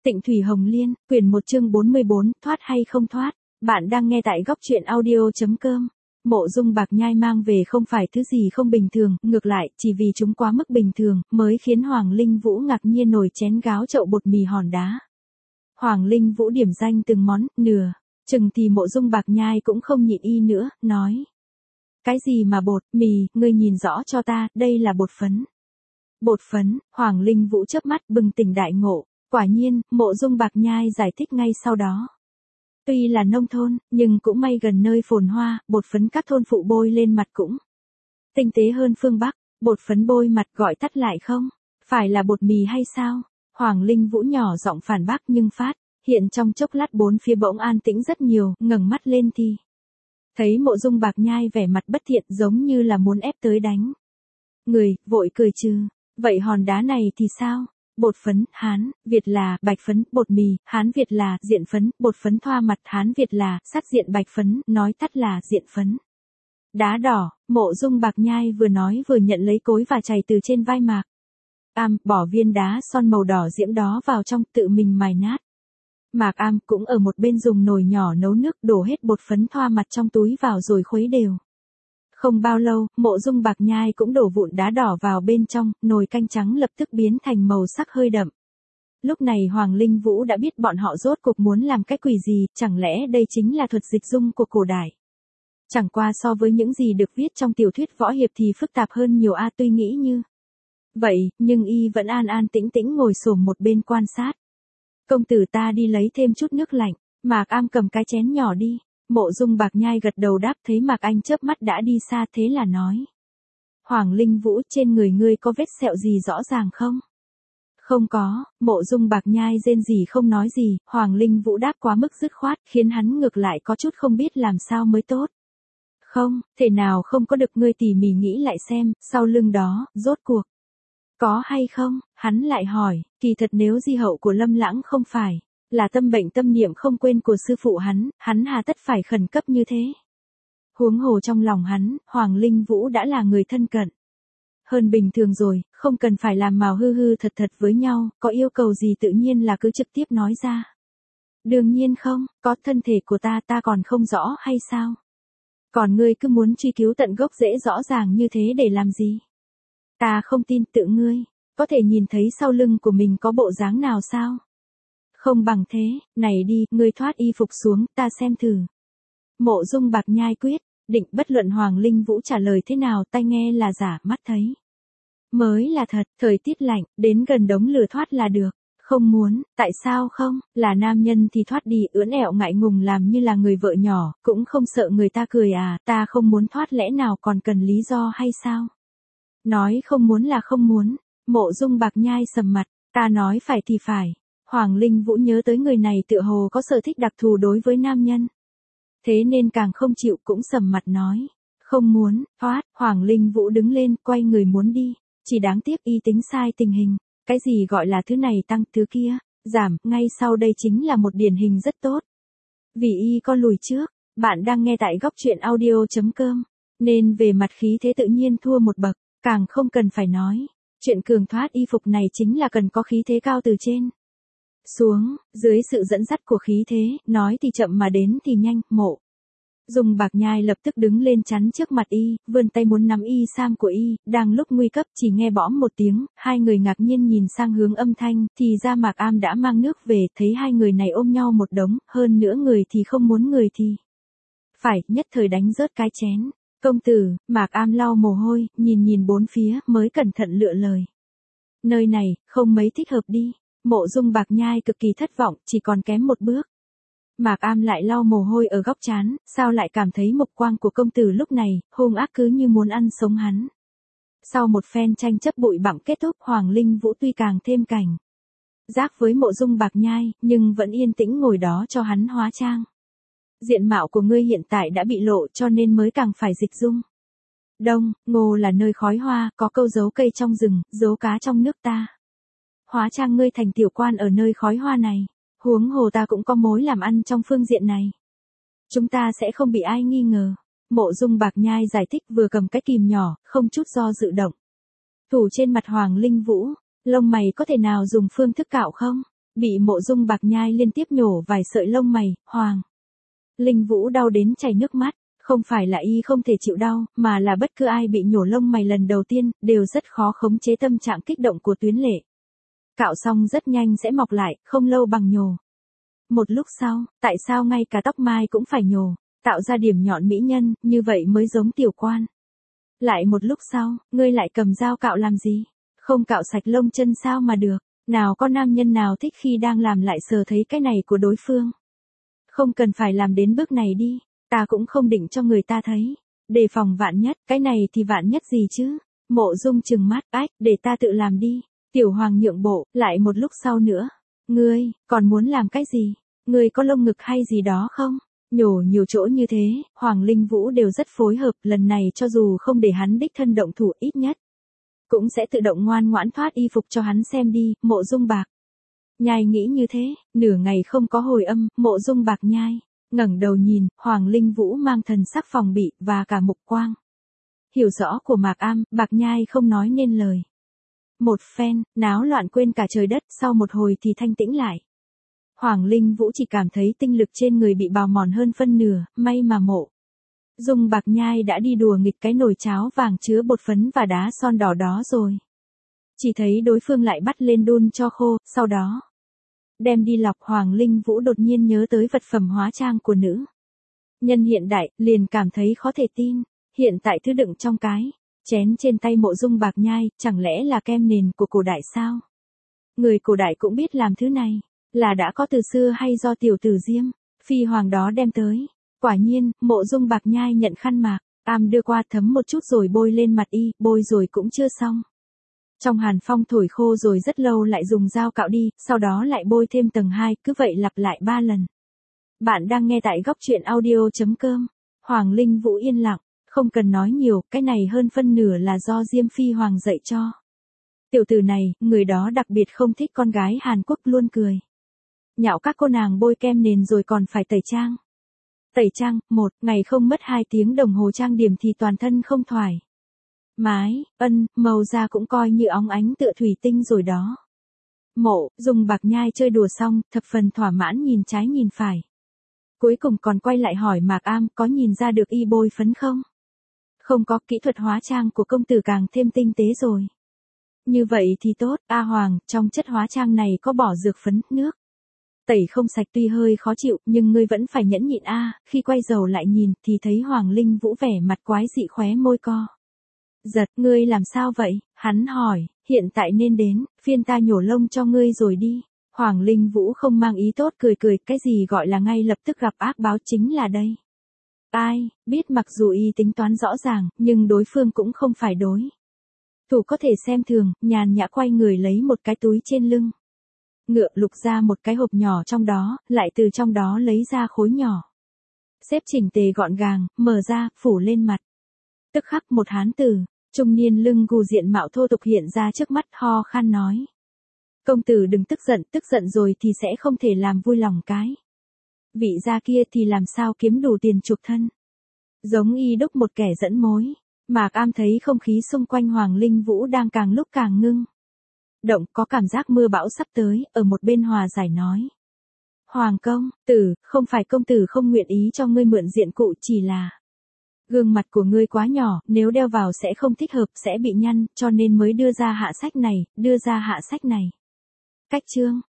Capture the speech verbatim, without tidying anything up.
Tịnh Thủy Hồng Liên, quyển một chương bốn mươi bốn, thoát hay không thoát. Bạn đang nghe tại góc truyện audio.com. Mộ Dung Bạc Nhai mang về không phải thứ gì không bình thường, ngược lại, chỉ vì chúng quá mức bình thường, mới khiến Hoàng Linh Vũ ngạc nhiên nồi chén gáo chậu bột mì hòn đá. Hoàng Linh Vũ điểm danh từng món, nửa, chừng thì Mộ Dung Bạc Nhai cũng không nhịn y nữa, nói. Cái gì mà bột, mì, ngươi nhìn rõ cho ta, đây là bột phấn. Bột phấn, Hoàng Linh Vũ chớp mắt bừng tỉnh đại ngộ. Quả nhiên, Mộ Dung Bạc Nhai giải thích ngay sau đó. Tuy là nông thôn, nhưng cũng may gần nơi phồn hoa, bột phấn các thôn phụ bôi lên mặt cũng tinh tế hơn phương Bắc, bột phấn bôi mặt gọi tắt lại không? Phải là bột mì hay sao? Hoàng Linh Vũ nhỏ giọng phản bác nhưng phát, hiện trong chốc lát bốn phía bỗng an tĩnh rất nhiều, ngẩng mắt lên thì thấy Mộ Dung Bạc Nhai vẻ mặt bất thiện giống như là muốn ép tới đánh người, vội cười trừ, vậy hòn đá này thì sao? Bột phấn, Hán, Việt là, bạch phấn, bột mì, Hán Việt là, diện phấn, bột phấn thoa mặt, Hán Việt là, sắc diện bạch phấn, nói tắt là, diện phấn. Đá đỏ, Mộ Dung Bạc Nhai vừa nói vừa nhận lấy cối và chày từ trên vai Mạc Am, bỏ viên đá son màu đỏ diễm đó vào trong, tự mình mài nát. Mạc Am cũng ở một bên dùng nồi nhỏ nấu nước, đổ hết bột phấn thoa mặt trong túi vào rồi khuấy đều. Không bao lâu, Mộ Dung Bạc Nhai cũng đổ vụn đá đỏ vào bên trong, nồi canh trắng lập tức biến thành màu sắc hơi đậm. Lúc này Hoàng Linh Vũ đã biết bọn họ rốt cuộc muốn làm cái quỷ gì, chẳng lẽ đây chính là thuật dịch dung của cổ đại. Chẳng qua so với những gì được viết trong tiểu thuyết võ hiệp thì phức tạp hơn nhiều a tuy nghĩ như. Vậy, nhưng y vẫn an an tĩnh tĩnh ngồi xổm một bên quan sát. Công tử ta đi lấy thêm chút nước lạnh, Mạc Am cầm cái chén nhỏ đi. Mộ Dung Bạc Nhai gật đầu đáp thấy Mạc Anh chớp mắt đã đi xa thế là nói. Hoàng Linh Vũ trên người ngươi có vết sẹo gì rõ ràng không? Không có, Mộ Dung Bạc Nhai rên rỉ không nói gì, Hoàng Linh Vũ đáp quá mức dứt khoát khiến hắn ngược lại có chút không biết làm sao mới tốt. Không, thể nào không có được ngươi tỉ mỉ nghĩ lại xem, sau lưng đó, rốt cuộc. Có hay không? Hắn lại hỏi, kỳ thật nếu di hậu của Lâm Lãng không phải là tâm bệnh tâm niệm không quên của sư phụ hắn, hắn hà tất phải khẩn cấp như thế. Huống hồ trong lòng hắn, Hoàng Linh Vũ đã là người thân cận. Hơn bình thường rồi, không cần phải làm màu hư hư thật thật với nhau, có yêu cầu gì tự nhiên là cứ trực tiếp nói ra. Đương nhiên không, có thân thể của ta ta còn không rõ hay sao? Còn ngươi cứ muốn truy cứu tận gốc rễ rõ ràng như thế để làm gì? Ta không tin tự ngươi, có thể nhìn thấy sau lưng của mình có bộ dáng nào sao? Không bằng thế, này đi, ngươi thoát y phục xuống, ta xem thử. Mộ Dung Bạc Nhai quyết, định bất luận Hoàng Linh Vũ trả lời thế nào tai nghe là giả, mắt thấy. Mới là thật, thời tiết lạnh, đến gần đống lửa thoát là được. Không muốn, tại sao không, là nam nhân thì thoát đi ưỡn ẹo ngại ngùng làm như là người vợ nhỏ, cũng không sợ người ta cười à, ta không muốn thoát lẽ nào còn cần lý do hay sao? Nói không muốn là không muốn, Mộ Dung Bạc Nhai sầm mặt, ta nói phải thì phải. Hoàng Linh Vũ nhớ tới người này tựa hồ có sở thích đặc thù đối với nam nhân. Thế nên càng không chịu cũng sầm mặt nói. Không muốn, thoát, Hoàng Linh Vũ đứng lên, quay người muốn đi. Chỉ đáng tiếc y tính sai tình hình. Cái gì gọi là thứ này tăng thứ kia, giảm, ngay sau đây chính là một điển hình rất tốt. Vì y có lùi trước, bạn đang nghe tại góc truyện audio.com. Nên về mặt khí thế tự nhiên thua một bậc, càng không cần phải nói. Chuyện cường thoát y phục này chính là cần có khí thế cao từ trên xuống, dưới sự dẫn dắt của khí thế, nói thì chậm mà đến thì nhanh, Mộ Dung Bạc Nhai lập tức đứng lên chắn trước mặt y, vươn tay muốn nắm y sam của y, đang lúc nguy cấp chỉ nghe bõm một tiếng, hai người ngạc nhiên nhìn sang hướng âm thanh, thì ra Mạc Am đã mang nước về, thấy hai người này ôm nhau một đống, hơn nữa người thì không muốn người thì phải, nhất thời đánh rớt cái chén. Công tử, Mạc Am lau mồ hôi, nhìn nhìn bốn phía, mới cẩn thận lựa lời. Nơi này, không mấy thích hợp đi. Mộ Dung Bạc Nhai cực kỳ thất vọng, chỉ còn kém một bước. Mạc Am lại lau mồ hôi ở góc trán, sao lại cảm thấy mục quang của công tử lúc này, hung ác cứ như muốn ăn sống hắn. Sau một phen tranh chấp bụi bặm kết thúc, Hoàng Linh Vũ tuy càng thêm cảnh giác với Mộ Dung Bạc Nhai, nhưng vẫn yên tĩnh ngồi đó cho hắn hóa trang. Diện mạo của ngươi hiện tại đã bị lộ cho nên mới càng phải dịch dung. Đông, Ngô là nơi khói hoa, có câu giấu cây trong rừng, giấu cá trong nước ta. Hóa trang ngươi thành tiểu quan ở nơi khói hoa này. Huống hồ ta cũng có mối làm ăn trong phương diện này. Chúng ta sẽ không bị ai nghi ngờ. Mộ Dung Bạc Nhai giải thích vừa cầm cái kìm nhỏ, không chút do dự động. Thủ trên mặt Hoàng Linh Vũ, lông mày có thể nào dùng phương thức cạo không? Bị Mộ Dung Bạc Nhai liên tiếp nhổ vài sợi lông mày, Hoàng Linh Vũ đau đến chảy nước mắt, không phải là y không thể chịu đau, mà là bất cứ ai bị nhổ lông mày lần đầu tiên, đều rất khó khống chế tâm trạng kích động của Tuyến Lệ. Cạo xong rất nhanh sẽ mọc lại, không lâu bằng nhổ. Một lúc sau, tại sao ngay cả tóc mai cũng phải nhổ, tạo ra điểm nhọn mỹ nhân, như vậy mới giống tiểu quan. Lại một lúc sau, ngươi lại cầm dao cạo làm gì? Không cạo sạch lông chân sao mà được, nào có nam nhân nào thích khi đang làm lại sờ thấy cái này của đối phương. Không cần phải làm đến bước này đi, ta cũng không định cho người ta thấy. Đề phòng vạn nhất, cái này thì vạn nhất gì chứ? Mộ Dung trừng mắt, ách, để ta tự làm đi. Tiểu Hoàng nhượng bộ, lại một lúc sau nữa. Ngươi, còn muốn làm cái gì? Ngươi có lông ngực hay gì đó không? Nhổ nhiều chỗ như thế, Hoàng Linh Vũ đều rất phối hợp, lần này cho dù không để hắn đích thân động thủ ít nhất. Cũng sẽ tự động ngoan ngoãn thoát y phục cho hắn xem đi, Mộ Dung Bạc Nhai nghĩ như thế, nửa ngày không có hồi âm, Mộ Dung Bạc Nhai ngẩng đầu nhìn, Hoàng Linh Vũ mang thần sắc phòng bị, và cả mục quang. Hiểu rõ của Mạc Am, Bạc Nhai không nói nên lời. Một phen, náo loạn quên cả trời đất, sau một hồi thì thanh tĩnh lại. Hoàng Linh Vũ chỉ cảm thấy tinh lực trên người bị bào mòn hơn phân nửa, may mà Mộ Dung Bạc Nhai đã đi đùa nghịch cái nồi cháo vàng chứa bột phấn và đá son đỏ đó rồi. Chỉ thấy đối phương lại bắt lên đun cho khô, sau đó đem đi lọc. Hoàng Linh Vũ đột nhiên nhớ tới vật phẩm hóa trang của nữ nhân hiện đại, liền cảm thấy khó thể tin. Hiện tại thứ đựng trong cái chén trên tay Mộ Dung Bạc Nhai, chẳng lẽ là kem nền của cổ đại sao? Người cổ đại cũng biết làm thứ này, là đã có từ xưa hay do tiểu tử Diêm Phi Hoàng đó đem tới? Quả nhiên, Mộ Dung Bạc Nhai nhận khăn mạc, Am đưa qua thấm một chút rồi bôi lên mặt y, bôi rồi cũng chưa xong. Trong hàn phong thổi khô rồi rất lâu lại dùng dao cạo đi, sau đó lại bôi thêm tầng hai, cứ vậy lặp lại ba lần. Bạn đang nghe tại góc truyện audio.com. Hoàng Linh Vũ yên lặng, không cần nói nhiều, cái này hơn phân nửa là do Diêm Phi Hoàng dạy cho. Tiểu tử này, người đó đặc biệt không thích con gái Hàn Quốc, luôn cười nhạo các cô nàng bôi kem nền rồi còn phải tẩy trang. Tẩy trang, một ngày không mất hai tiếng đồng hồ trang điểm thì toàn thân không thoải mái, ân, màu da cũng coi như óng ánh tựa thủy tinh rồi đó. Mộ Dung Bạc Nhai chơi đùa xong, thập phần thỏa mãn nhìn trái nhìn phải. Cuối cùng còn quay lại hỏi Mạc Am, có nhìn ra được y bôi phấn không? Không có, kỹ thuật hóa trang của công tử càng thêm tinh tế rồi. Như vậy thì tốt, A Hoàng, trong chất hóa trang này có bỏ dược phấn, nước tẩy không sạch tuy hơi khó chịu, nhưng ngươi vẫn phải nhẫn nhịn a. Khi quay đầu lại nhìn, thì thấy Hoàng Linh Vũ vẻ mặt quái dị, khóe môi co giật. Ngươi làm sao vậy? Hắn hỏi, hiện tại nên đến phiên ta nhổ lông cho ngươi rồi đi. Hoàng Linh Vũ không mang ý tốt, cười cười, cái gì gọi là ngay lập tức gặp ác báo chính là đây. Ai biết, mặc dù y tính toán rõ ràng, nhưng đối phương cũng không phải đối thủ có thể xem thường, nhàn nhã quay người lấy một cái túi trên lưng ngựa, lục ra một cái hộp nhỏ trong đó, lại từ trong đó lấy ra khối nhỏ. Xếp chỉnh tề gọn gàng, mở ra, phủ lên mặt. Tức khắc một hán tử, trung niên lưng gù diện mạo thô tục hiện ra trước mắt, ho khan nói. Công tử đừng tức giận, tức giận rồi thì sẽ không thể làm vui lòng cái vị gia kia thì làm sao kiếm đủ tiền chuộc thân. Giống y đúc một kẻ dẫn mối. Mạc Am thấy không khí xung quanh Hoàng Linh Vũ đang càng lúc càng ngưng động, có cảm giác mưa bão sắp tới, ở một bên hòa giải nói. Hoàng công tử, không phải công tử không nguyện ý cho ngươi mượn diện cụ, chỉ là gương mặt của ngươi quá nhỏ, nếu đeo vào sẽ không thích hợp, sẽ bị nhăn, cho nên mới đưa ra hạ sách này, đưa ra hạ sách này. Cách chương,